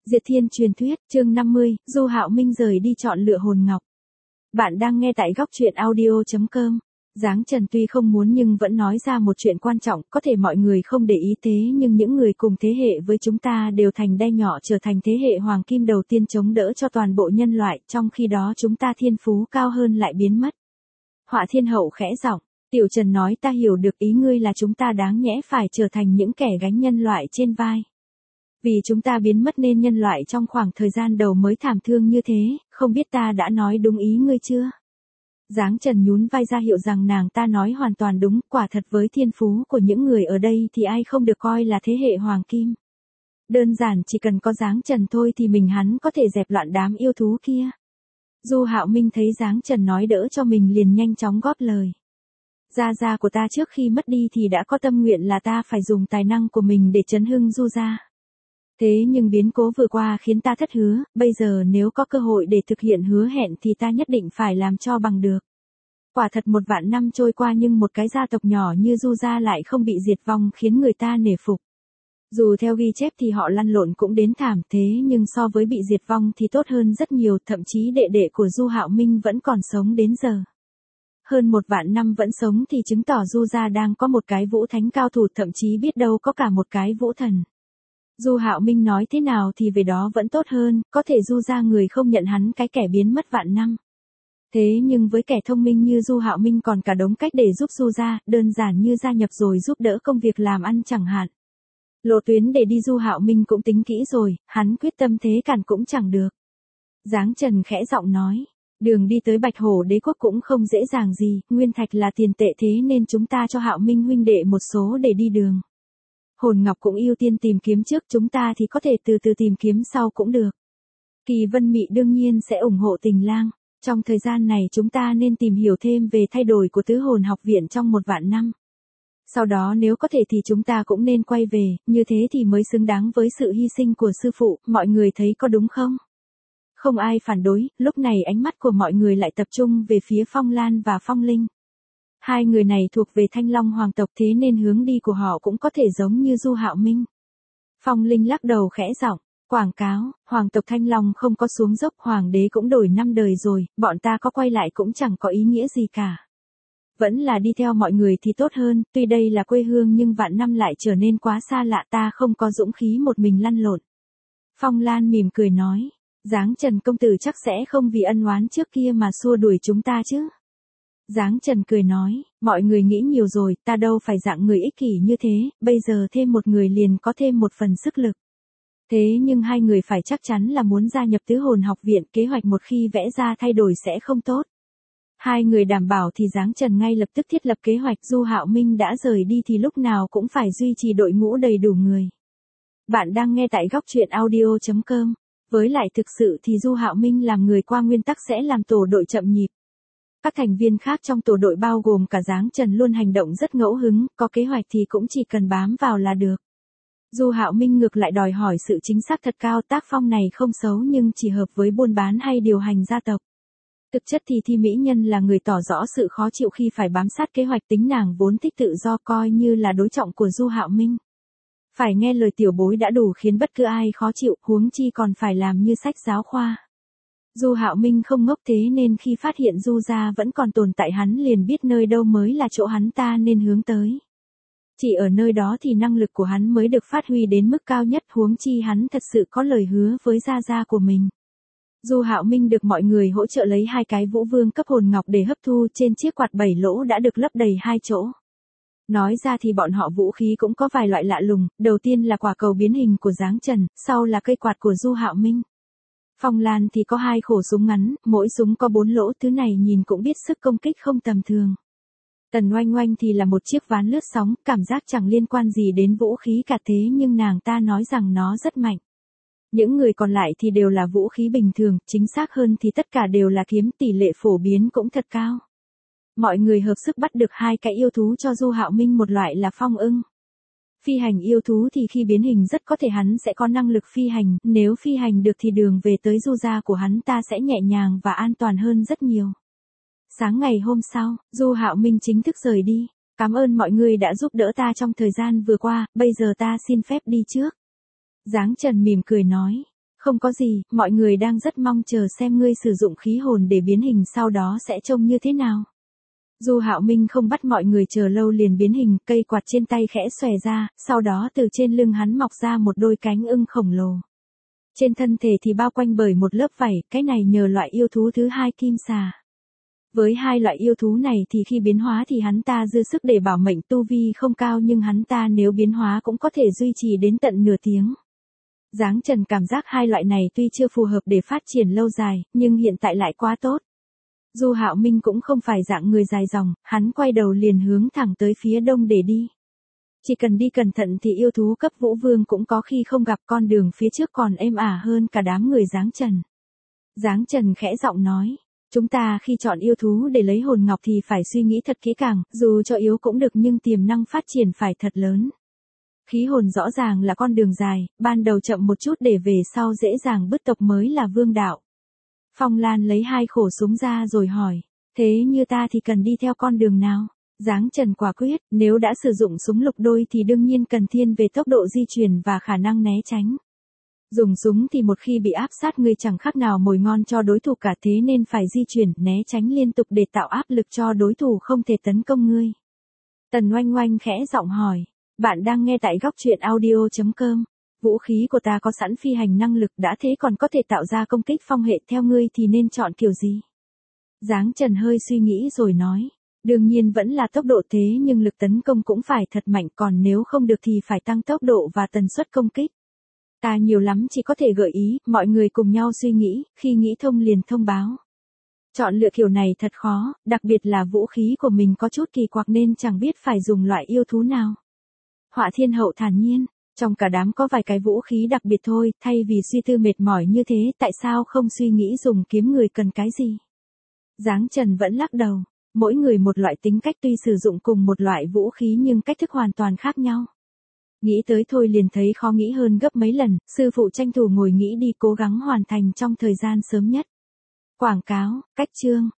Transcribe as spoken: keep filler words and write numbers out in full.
Diệt Thiên truyền thuyết, chương năm mươi, Du Hạo Minh rời đi chọn lựa hồn ngọc. Bạn đang nghe tại góc truyện audio chấm com. Giáng Trần tuy không muốn nhưng vẫn nói ra một chuyện quan trọng, có thể mọi người không để ý thế nhưng những người cùng thế hệ với chúng ta đều thành đe nhỏ trở thành thế hệ hoàng kim đầu tiên chống đỡ cho toàn bộ nhân loại, trong khi đó chúng ta thiên phú cao hơn lại biến mất. Họa Thiên Hậu khẽ giọng, Tiểu Trần nói ta hiểu được ý ngươi là chúng ta đáng nhẽ phải trở thành những kẻ gánh nhân loại trên vai. Vì chúng ta biến mất nên nhân loại trong khoảng thời gian đầu mới thảm thương như thế, không biết ta đã nói đúng ý ngươi chưa? Giáng Trần nhún vai ra hiệu rằng nàng ta nói hoàn toàn đúng, quả thật với thiên phú của những người ở đây thì ai không được coi là thế hệ hoàng kim. Đơn giản chỉ cần có Giáng Trần thôi thì mình hắn có thể dẹp loạn đám yêu thú kia. Du Hạo Minh thấy Giáng Trần nói đỡ cho mình liền nhanh chóng góp lời. Gia gia của ta trước khi mất đi thì đã có tâm nguyện là ta phải dùng tài năng của mình để chấn hưng Du gia. Thế nhưng biến cố vừa qua khiến ta thất hứa, bây giờ nếu có cơ hội để thực hiện hứa hẹn thì ta nhất định phải làm cho bằng được. Quả thật một vạn năm trôi qua nhưng một cái gia tộc nhỏ như Du gia lại không bị diệt vong khiến người ta nể phục. Dù theo ghi chép thì họ lăn lộn cũng đến thảm thế nhưng so với bị diệt vong thì tốt hơn rất nhiều, thậm chí đệ đệ của Du Hạo Minh vẫn còn sống đến giờ. Hơn một vạn năm vẫn sống thì chứng tỏ Du gia đang có một cái vũ thánh cao thủ, thậm chí biết đâu có cả một cái vũ thần. Du Hạo Minh nói thế nào thì về đó vẫn tốt hơn, có thể Du gia người không nhận hắn cái kẻ biến mất vạn năm. Thế nhưng với kẻ thông minh như Du Hạo Minh còn cả đống cách để giúp Du gia, đơn giản như gia nhập rồi giúp đỡ công việc làm ăn chẳng hạn. Lộ tuyến để đi Du Hạo Minh cũng tính kỹ rồi, hắn quyết tâm thế cản cũng chẳng được. Giáng Trần khẽ giọng nói, đường đi tới Bạch Hổ Đế quốc cũng không dễ dàng gì, nguyên thạch là tiền tệ thế nên chúng ta cho Hạo Minh huynh đệ một số để đi đường. Hồn ngọc cũng ưu tiên tìm kiếm trước, chúng ta thì có thể từ từ tìm kiếm sau cũng được. Kỳ Vân Mị đương nhiên sẽ ủng hộ Tình Lang. Trong thời gian này chúng ta nên tìm hiểu thêm về thay đổi của tứ hồn học viện trong một vạn năm. Sau đó nếu có thể thì chúng ta cũng nên quay về, như thế thì mới xứng đáng với sự hy sinh của sư phụ, mọi người thấy có đúng không? Không ai phản đối, lúc này ánh mắt của mọi người lại tập trung về phía Phong Lan và Phong Linh. Hai người này thuộc về Thanh Long hoàng tộc thế nên hướng đi của họ cũng có thể giống như Du Hạo Minh. Phong Linh lắc đầu khẽ giọng, quảng cáo, hoàng tộc Thanh Long không có xuống dốc, hoàng đế cũng đổi năm đời rồi, bọn ta có quay lại cũng chẳng có ý nghĩa gì cả. Vẫn là đi theo mọi người thì tốt hơn, tuy đây là quê hương nhưng vạn năm lại trở nên quá xa lạ, ta không có dũng khí một mình lăn lộn. Phong Lan mỉm cười nói, Giáng Trần công tử chắc sẽ không vì ân oán trước kia mà xua đuổi chúng ta chứ. Giáng Trần cười nói, mọi người nghĩ nhiều rồi, ta đâu phải dạng người ích kỷ như thế, bây giờ thêm một người liền có thêm một phần sức lực. Thế nhưng hai người phải chắc chắn là muốn gia nhập tứ hồn học viện, kế hoạch một khi vẽ ra thay đổi sẽ không tốt. Hai người đảm bảo thì Giáng Trần ngay lập tức thiết lập kế hoạch. Du Hạo Minh đã rời đi thì lúc nào cũng phải duy trì đội ngũ đầy đủ người. Bạn đang nghe tại góc truyện audio chấm com. Với lại thực sự thì Du Hạo Minh làm người qua nguyên tắc sẽ làm tổ đội chậm nhịp. Các thành viên khác trong tổ đội bao gồm cả Giáng Trần luôn hành động rất ngẫu hứng, có kế hoạch thì cũng chỉ cần bám vào là được. Du Hạo Minh ngược lại đòi hỏi sự chính xác thật cao, tác phong này không xấu nhưng chỉ hợp với buôn bán hay điều hành gia tộc. Thực chất thì Thi Mỹ Nhân là người tỏ rõ sự khó chịu khi phải bám sát kế hoạch, tính nàng vốn thích tự do coi như là đối trọng của Du Hạo Minh. Phải nghe lời tiểu bối đã đủ khiến bất cứ ai khó chịu, huống chi còn phải làm như sách giáo khoa. Du Hạo Minh không ngốc thế nên khi phát hiện Du gia vẫn còn tồn tại hắn liền biết nơi đâu mới là chỗ hắn ta nên hướng tới. Chỉ ở nơi đó thì năng lực của hắn mới được phát huy đến mức cao nhất, huống chi hắn thật sự có lời hứa với gia gia của mình. Du Hạo Minh được mọi người hỗ trợ lấy hai cái vũ vương cấp hồn ngọc để hấp thu, trên chiếc quạt bảy lỗ đã được lấp đầy hai chỗ. Nói ra thì bọn họ vũ khí cũng có vài loại lạ lùng, đầu tiên là quả cầu biến hình của Giáng Trần, sau là cây quạt của Du Hạo Minh. Phong Lan thì có hai khẩu súng ngắn, mỗi súng có bốn lỗ, thứ này nhìn cũng biết sức công kích không tầm thường. Tần Oanh Oanh thì là một chiếc ván lướt sóng, cảm giác chẳng liên quan gì đến vũ khí cả thế nhưng nàng ta nói rằng nó rất mạnh. Những người còn lại thì đều là vũ khí bình thường, chính xác hơn thì tất cả đều là kiếm, tỷ lệ phổ biến cũng thật cao. Mọi người hợp sức bắt được hai cái yêu thú cho Du Hạo Minh, một loại là phong ưng. Phi hành yêu thú thì khi biến hình rất có thể hắn sẽ có năng lực phi hành, nếu phi hành được thì đường về tới Du gia của hắn ta sẽ nhẹ nhàng và an toàn hơn rất nhiều. Sáng ngày hôm sau, Du Hạo Minh chính thức rời đi. Cảm ơn mọi người đã giúp đỡ ta trong thời gian vừa qua, bây giờ ta xin phép đi trước. Giáng Trần mỉm cười nói, Không có gì, mọi người đang rất mong chờ xem ngươi sử dụng khí hồn để biến hình sau đó sẽ trông như thế nào. Du Hạo Minh không bắt mọi người chờ lâu liền biến hình, cây quạt trên tay khẽ xòe ra, sau đó từ trên lưng hắn mọc ra một đôi cánh ưng khổng lồ. Trên thân thể thì bao quanh bởi một lớp vảy, cái này nhờ loại yêu thú thứ hai kim xà. Với hai loại yêu thú này thì khi biến hóa thì hắn ta dư sức để bảo mệnh, tu vi không cao nhưng hắn ta nếu biến hóa cũng có thể duy trì đến tận nửa tiếng. Giáng Trần cảm giác hai loại này tuy chưa phù hợp để phát triển lâu dài, nhưng hiện tại lại quá tốt. Du Hạo Minh cũng không phải dạng người dài dòng, hắn quay đầu liền hướng thẳng tới phía đông để đi. Chỉ cần đi cẩn thận thì yêu thú cấp Vũ Vương cũng có khi không gặp, con đường phía trước còn êm ả hơn cả đám người Giáng Trần. Giáng Trần khẽ giọng nói, chúng ta khi chọn yêu thú để lấy hồn ngọc thì phải suy nghĩ thật kỹ càng, dù cho yếu cũng được nhưng tiềm năng phát triển phải thật lớn. Khí hồn rõ ràng là con đường dài, ban đầu chậm một chút để về sau dễ dàng bứt tộc mới là vương đạo. Phong Lan lấy hai khẩu súng ra rồi hỏi, thế như ta thì cần đi theo con đường nào? Giáng Trần quả quyết, nếu đã sử dụng súng lục đôi thì đương nhiên cần thiên về tốc độ di chuyển và khả năng né tránh. Dùng súng thì một khi bị áp sát ngươi chẳng khác nào mồi ngon cho đối thủ cả, thế nên phải di chuyển, né tránh liên tục để tạo áp lực cho đối thủ không thể tấn công ngươi. Tần Oanh Oanh khẽ giọng hỏi, bạn đang nghe tại góc truyện audio chấm com. Vũ khí của ta có sẵn phi hành năng lực, đã thế còn có thể tạo ra công kích phong hệ, theo ngươi thì nên chọn kiểu gì? Giáng Trần hơi suy nghĩ rồi nói, đương nhiên vẫn là tốc độ, thế nhưng lực tấn công cũng phải thật mạnh, còn nếu không được thì phải tăng tốc độ và tần suất công kích. Ta nhiều lắm chỉ có thể gợi ý, mọi người cùng nhau suy nghĩ, khi nghĩ thông liền thông báo. Chọn lựa kiểu này thật khó, đặc biệt là vũ khí của mình có chút kỳ quặc nên chẳng biết phải dùng loại yêu thú nào. Họa Thiên Hậu thản nhiên, trong cả đám có vài cái vũ khí đặc biệt thôi, thay vì suy tư mệt mỏi như thế, tại sao không suy nghĩ dùng kiếm người cần cái gì? Giáng Trần vẫn lắc đầu, mỗi người một loại tính cách, tuy sử dụng cùng một loại vũ khí nhưng cách thức hoàn toàn khác nhau. Nghĩ tới thôi liền thấy khó nghĩ hơn gấp mấy lần, sư phụ tranh thủ ngồi nghĩ đi, cố gắng hoàn thành trong thời gian sớm nhất. Quảng cáo, cách chương,